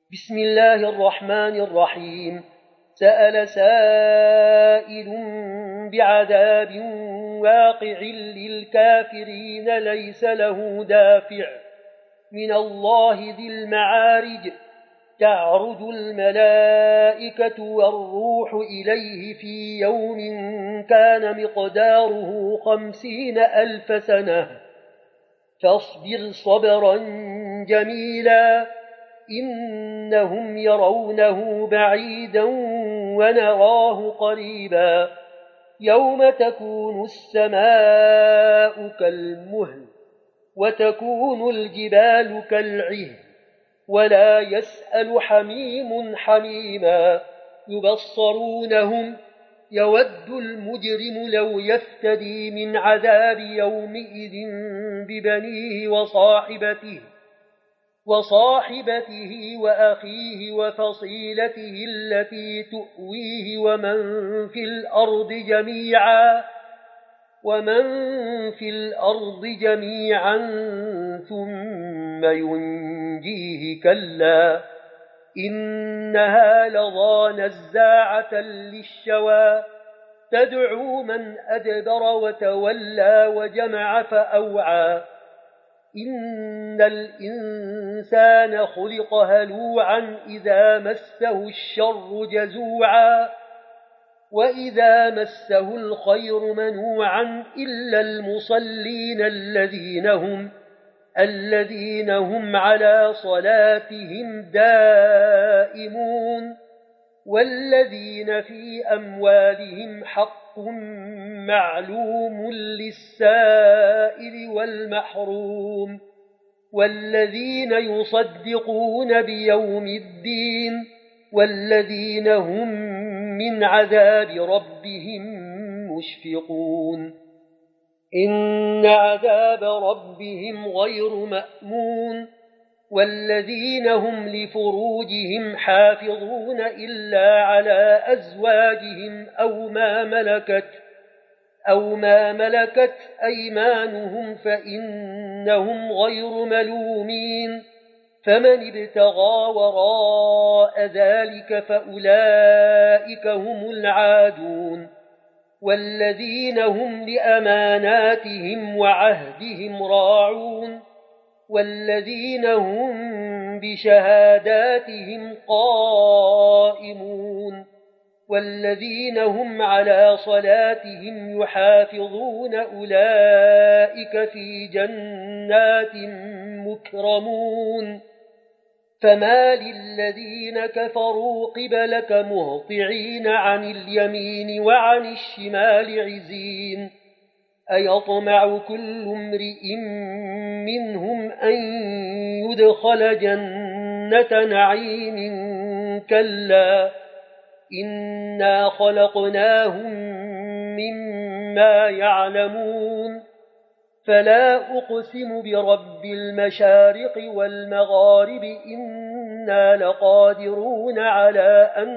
بسم الله الرحمن الرحيم. سأل سائل بعذاب واقع للكافرين ليس له دافع من الله ذي المعارج. تعرج الملائكة والروح إليه في يوم كان مقداره 50,000 سنة فاصبر صبرا جميلا إنهم يرونه بعيدا ونراه قريبا يوم تكون السماء كالمهل وتكون الجبال كالعهن ولا يسأل حميم حميما يبصرونهم يود المجرم لو يفتدي من عذاب يومئذ ببنيه وصاحبته وأخيه وفصيلته التي تؤويه ومن في الأرض جميعا ثم ينجيه كلا إنها لظى نزاعة للشوى تدعو من أدبر وتولى وجمع فأوعى إن الإنسان خلق هلوعا إذا مسه الشر جزوعا وإذا مسه الخير منوعا إلا المصلين الذين هم على صلاتهم دائمون والذين في أموالهم حق معلوم للسائل والمحروم والذين يصدقون بيوم الدين والذين هم من عذاب ربهم مشفقون إن عذاب ربهم غير مأمون والذين هم لفروجهم حافظون إلا على أزواجهم أو ما ملكت أيمانهم فإنهم غير ملومين فمن ابتغى وراء ذلك فأولئك هم العادون والذين هم لأماناتهم وعهدهم راعون والذين هم بشهاداتهم قائمون والذين هم على صلاتهم يحافظون أولئك في جنات مكرمون فما للذين كفروا قبلك مهطعين عن اليمين وعن الشمال عزين أيطمع كل امرئ منهم أن يدخل جنة نعيم كلا إنا خلقناهم مما يعلمون فلا أقسم برب المشارق والمغارب إنا لقادرون على أن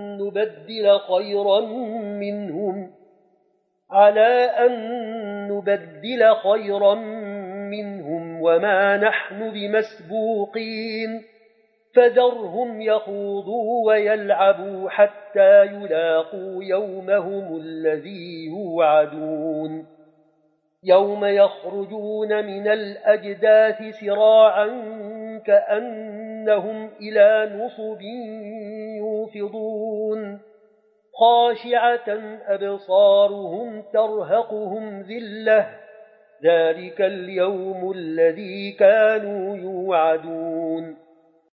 نبدل خيرا منهم وما نحن بمسبوقين فذرهم يخوضوا ويلعبوا حتى يلاقوا يومهم الذي يوعدون يوم يخرجون من الأجداث سراعا كأنهم إلى نصب يوفضون خاشعة أبصارهم ترهقهم ذلة ذلك اليوم الذي كانوا يوعدون